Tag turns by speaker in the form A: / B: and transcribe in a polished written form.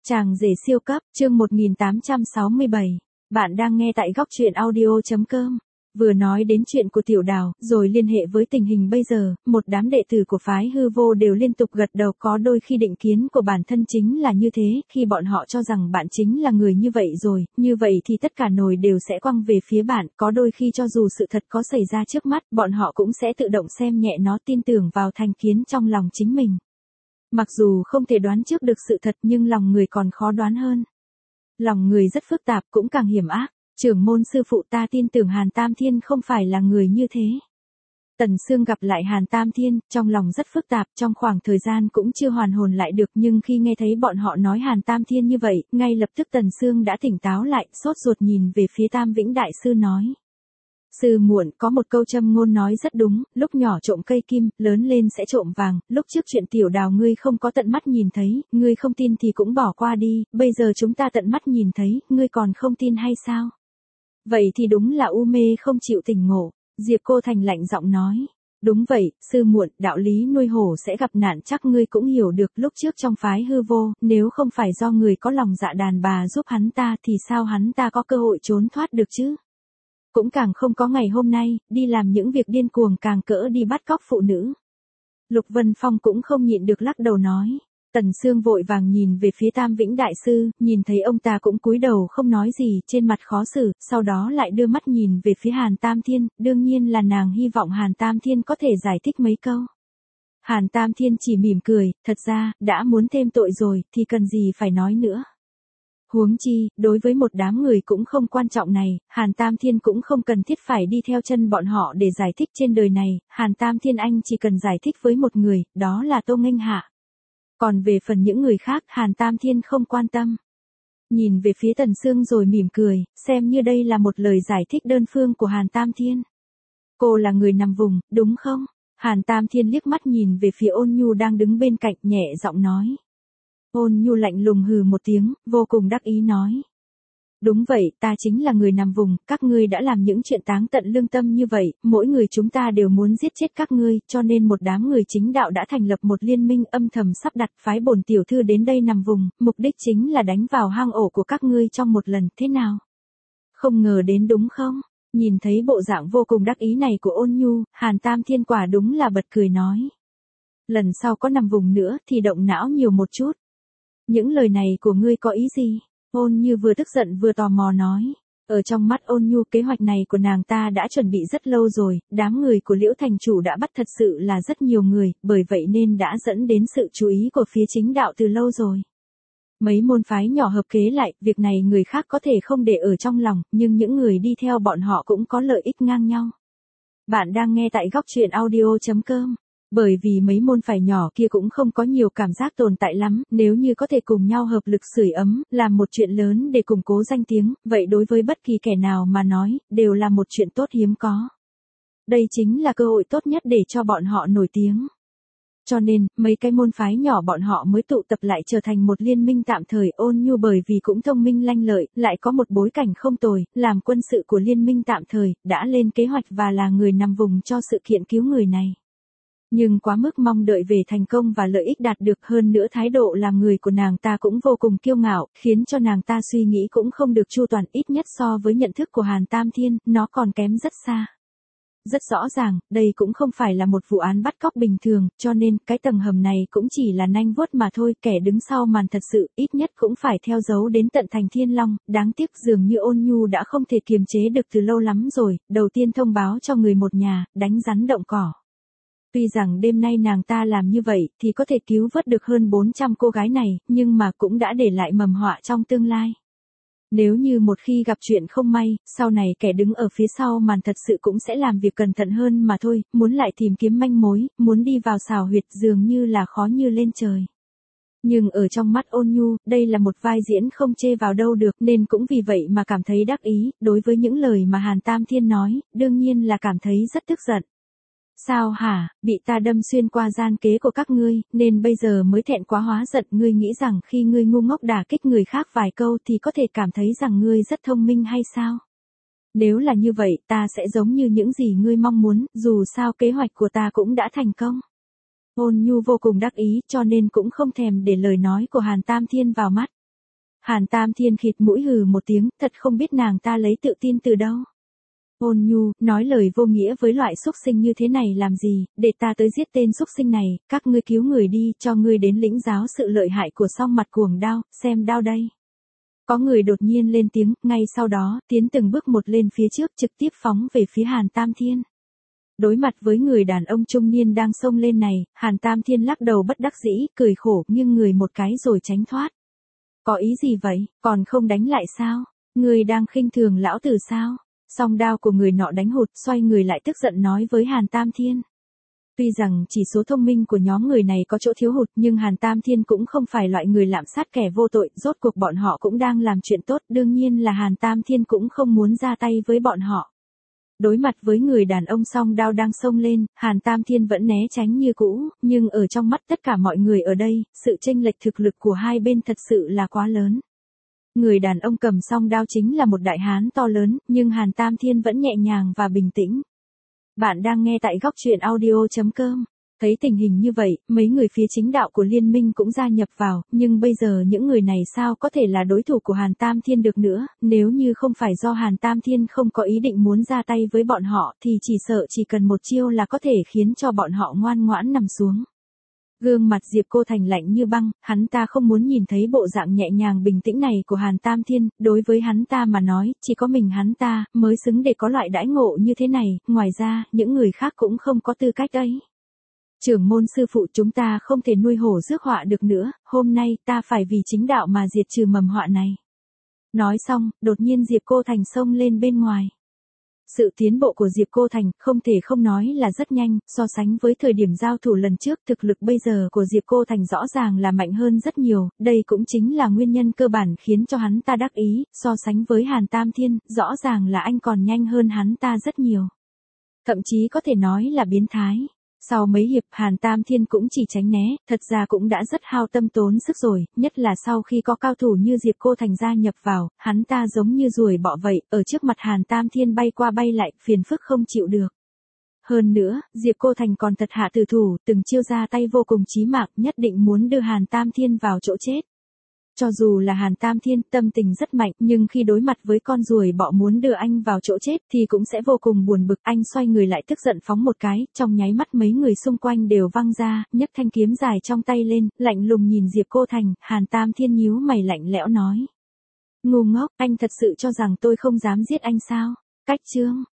A: Chàng rể siêu cấp, chương 1867. Bạn đang nghe tại góc truyện audio.com. Vừa nói đến chuyện của Tiểu Đào, rồi liên hệ với tình hình bây giờ, một đám đệ tử của phái hư vô đều liên tục gật đầu. Có đôi khi định kiến của bản thân chính là như thế, khi bọn họ cho rằng bạn chính là người như vậy rồi, như vậy thì tất cả nồi đều sẽ quăng về phía bạn. Có đôi khi cho dù sự thật có xảy ra trước mắt, bọn họ cũng sẽ tự động xem nhẹ nó, tin tưởng vào thành kiến trong lòng chính mình. Mặc dù không thể đoán trước được sự thật nhưng lòng người còn khó đoán hơn. Lòng người rất phức tạp cũng càng hiểm ác. Trưởng môn sư phụ, ta tin tưởng Hàn Tam Thiên không phải là người như thế. Tần Sương gặp lại Hàn Tam Thiên, trong lòng rất phức tạp, trong khoảng thời gian cũng chưa hoàn hồn lại được, nhưng khi nghe thấy bọn họ nói Hàn Tam Thiên như vậy, ngay lập tức Tần Sương đã tỉnh táo lại, sốt ruột nhìn về phía Tam Vĩnh Đại Sư nói. Sư muộn, có một câu châm ngôn nói rất đúng, lúc nhỏ trộm cây kim, lớn lên sẽ trộm vàng. Lúc trước chuyện Tiểu Đào ngươi không có tận mắt nhìn thấy, ngươi không tin thì cũng bỏ qua đi, bây giờ chúng ta tận mắt nhìn thấy, ngươi còn không tin hay sao? Vậy thì đúng là u mê không chịu tỉnh ngộ. Diệp Cô Thành lạnh giọng nói. Đúng vậy, sư muộn, đạo lý nuôi hổ sẽ gặp nạn chắc ngươi cũng hiểu được. Lúc trước trong phái hư vô, nếu không phải do người có lòng dạ đàn bà giúp hắn ta thì sao hắn ta có cơ hội trốn thoát được chứ? Cũng càng không có ngày hôm nay, đi làm những việc điên cuồng càng cỡ đi bắt cóc phụ nữ. Lục Vân Phong cũng không nhịn được lắc đầu nói. Tần Sương vội vàng nhìn về phía Tam Vĩnh Đại Sư, nhìn thấy ông ta cũng cúi đầu không nói gì, trên mặt khó xử, sau đó lại đưa mắt nhìn về phía Hàn Tam Thiên, đương nhiên là nàng hy vọng Hàn Tam Thiên có thể giải thích mấy câu. Hàn Tam Thiên chỉ mỉm cười, thật ra, đã muốn thêm tội rồi, thì cần gì phải nói nữa. Huống chi, đối với một đám người cũng không quan trọng này, Hàn Tam Thiên cũng không cần thiết phải đi theo chân bọn họ để giải thích trên đời này, Hàn Tam Thiên anh chỉ cần giải thích với một người, đó là Tô Nghênh Hạ. Còn về phần những người khác, Hàn Tam Thiên không quan tâm. Nhìn về phía Tần Sương rồi mỉm cười, xem như đây là một lời giải thích đơn phương của Hàn Tam Thiên. Cô là người nằm vùng, đúng không? Hàn Tam Thiên liếc mắt nhìn về phía Ôn Nhu đang đứng bên cạnh, nhẹ giọng nói. Ôn Nhu lạnh lùng hừ một tiếng, vô cùng đắc ý nói. Đúng vậy, ta chính là người nằm vùng, các ngươi đã làm những chuyện táng tận lương tâm như vậy, mỗi người chúng ta đều muốn giết chết các ngươi, cho nên một đám người chính đạo đã thành lập một liên minh âm thầm sắp đặt phái bổn tiểu thư đến đây nằm vùng, mục đích chính là đánh vào hang ổ của các ngươi trong một lần, thế nào? Không ngờ đến đúng không? Nhìn thấy bộ dạng vô cùng đắc ý này của Ôn Nhu, Hàn Tam Thiên quả đúng là bật cười nói. Lần sau có nằm vùng nữa thì động não nhiều một chút. Những lời này của ngươi có ý gì? Ôn Như vừa tức giận vừa tò mò nói. Ở trong mắt Ôn Nhu, kế hoạch này của nàng ta đã chuẩn bị rất lâu rồi, đám người của Liễu Thành Chủ đã bắt thật sự là rất nhiều người, bởi vậy nên đã dẫn đến sự chú ý của phía chính đạo từ lâu rồi. Mấy môn phái nhỏ hợp kế lại, việc này người khác có thể không để ở trong lòng, nhưng những người đi theo bọn họ cũng có lợi ích ngang nhau. Bạn đang nghe tại góc truyện audio.com. Bởi vì mấy môn phái nhỏ kia cũng không có nhiều cảm giác tồn tại lắm, nếu như có thể cùng nhau hợp lực sưởi ấm, làm một chuyện lớn để củng cố danh tiếng, vậy đối với bất kỳ kẻ nào mà nói, đều là một chuyện tốt hiếm có. Đây chính là cơ hội tốt nhất để cho bọn họ nổi tiếng. Cho nên, mấy cái môn phái nhỏ bọn họ mới tụ tập lại trở thành một liên minh tạm thời. Ôn Nhu bởi vì cũng thông minh lanh lợi, lại có một bối cảnh không tồi, làm quân sự của liên minh tạm thời, đã lên kế hoạch và là người nằm vùng cho sự kiện cứu người này. Nhưng quá mức mong đợi về thành công và lợi ích đạt được, hơn nữa thái độ làm người của nàng ta cũng vô cùng kiêu ngạo, khiến cho nàng ta suy nghĩ cũng không được chu toàn, ít nhất so với nhận thức của Hàn Tam Thiên, nó còn kém rất xa. Rất rõ ràng, đây cũng không phải là một vụ án bắt cóc bình thường, cho nên cái tầng hầm này cũng chỉ là nanh vuốt mà thôi, kẻ đứng sau màn thật sự, ít nhất cũng phải theo dấu đến tận thành Thiên Long, đáng tiếc dường như Ôn Nhu đã không thể kiềm chế được từ lâu lắm rồi, đầu tiên thông báo cho người một nhà, đánh rắn động cỏ. Tuy rằng đêm nay nàng ta làm như vậy thì có thể cứu vớt được hơn 400 cô gái này, nhưng mà cũng đã để lại mầm họa trong tương lai. Nếu như một khi gặp chuyện không may, sau này kẻ đứng ở phía sau màn thật sự cũng sẽ làm việc cẩn thận hơn mà thôi, muốn lại tìm kiếm manh mối, muốn đi vào xào huyệt dường như là khó như lên trời. Nhưng ở trong mắt Ôn Nhu, đây là một vai diễn không chê vào đâu được, nên cũng vì vậy mà cảm thấy đắc ý, đối với những lời mà Hàn Tam Thiên nói, đương nhiên là cảm thấy rất tức giận. Sao hả, bị ta đâm xuyên qua gian kế của các ngươi, nên bây giờ mới thẹn quá hóa giận. Ngươi nghĩ rằng khi ngươi ngu ngốc đả kích người khác vài câu thì có thể cảm thấy rằng ngươi rất thông minh hay sao? Nếu là như vậy, ta sẽ giống như những gì ngươi mong muốn, dù sao kế hoạch của ta cũng đã thành công. Ôn Nhu vô cùng đắc ý, cho nên cũng không thèm để lời nói của Hàn Tam Thiên vào mắt. Hàn Tam Thiên khịt mũi hừ một tiếng, thật không biết nàng ta lấy tự tin từ đâu. Ôn nhu, nói lời vô nghĩa với loại xúc sinh như thế này làm gì, để ta tới giết tên xúc sinh này, các ngươi cứu người đi, cho ngươi đến lĩnh giáo sự lợi hại của song mặt cuồng đao, xem đao đây. Có người đột nhiên lên tiếng, ngay sau đó, tiến từng bước một lên phía trước trực tiếp phóng về phía Hàn Tam Thiên. Đối mặt với người đàn ông trung niên đang xông lên này, Hàn Tam Thiên lắc đầu bất đắc dĩ, cười khổ, nghiêng người một cái rồi tránh thoát. Có ý gì vậy, còn không đánh lại sao? Người đang khinh thường lão tử sao? Song đao của người nọ đánh hụt, xoay người lại tức giận nói với Hàn Tam Thiên. Tuy rằng chỉ số thông minh của nhóm người này có chỗ thiếu hụt nhưng Hàn Tam Thiên cũng không phải loại người lạm sát kẻ vô tội, rốt cuộc bọn họ cũng đang làm chuyện tốt, đương nhiên là Hàn Tam Thiên cũng không muốn ra tay với bọn họ. Đối mặt với người đàn ông song đao đang xông lên, Hàn Tam Thiên vẫn né tránh như cũ, nhưng ở trong mắt tất cả mọi người ở đây, sự chênh lệch thực lực của hai bên thật sự là quá lớn. Người đàn ông cầm song đao chính là một đại hán to lớn, nhưng Hàn Tam Thiên vẫn nhẹ nhàng và bình tĩnh. Bạn đang nghe tại góc truyện audio.com. Thấy tình hình như vậy, mấy người phía chính đạo của liên minh cũng gia nhập vào, nhưng bây giờ những người này sao có thể là đối thủ của Hàn Tam Thiên được nữa, nếu như không phải do Hàn Tam Thiên không có ý định muốn ra tay với bọn họ thì chỉ sợ chỉ cần một chiêu là có thể khiến cho bọn họ ngoan ngoãn nằm xuống. Gương mặt Diệp Cô Thành lạnh như băng, hắn ta không muốn nhìn thấy bộ dạng nhẹ nhàng bình tĩnh này của Hàn Tam Thiên, đối với hắn ta mà nói, chỉ có mình hắn ta mới xứng để có loại đãi ngộ như thế này, ngoài ra, những người khác cũng không có tư cách ấy. Trưởng môn sư phụ, chúng ta không thể nuôi hổ rước họa được nữa, hôm nay ta phải vì chính đạo mà diệt trừ mầm họa này. Nói xong, đột nhiên Diệp Cô Thành xông lên bên ngoài. Sự tiến bộ của Diệp Cô Thành không thể không nói là rất nhanh, so sánh với thời điểm giao thủ lần trước, thực lực bây giờ của Diệp Cô Thành rõ ràng là mạnh hơn rất nhiều, đây cũng chính là nguyên nhân cơ bản khiến cho hắn ta đắc ý, so sánh với Hàn Tam Thiên, rõ ràng là anh còn nhanh hơn hắn ta rất nhiều. Thậm chí có thể nói là biến thái. Sau mấy hiệp Hàn Tam Thiên cũng chỉ tránh né, thật ra cũng đã rất hao tâm tốn sức rồi, nhất là sau khi có cao thủ như Diệp Cô Thành gia nhập vào, hắn ta giống như ruồi bọ vậy, ở trước mặt Hàn Tam Thiên bay qua bay lại, phiền phức không chịu được. Hơn nữa, Diệp Cô Thành còn thật hạ tử thủ, từng chiêu ra tay vô cùng chí mạng, nhất định muốn đưa Hàn Tam Thiên vào chỗ chết. Cho dù là Hàn Tam Thiên tâm tình rất mạnh, nhưng khi đối mặt với con ruồi bọ muốn đưa anh vào chỗ chết thì cũng sẽ vô cùng buồn bực. Anh xoay người lại tức giận phóng một cái, trong nháy mắt mấy người xung quanh đều văng ra, nhấc thanh kiếm dài trong tay lên, lạnh lùng nhìn Diệp Cô Thành. Hàn Tam Thiên nhíu mày lạnh lẽo nói. Ngu ngốc, anh thật sự cho rằng tôi không dám giết anh sao? Cách chương.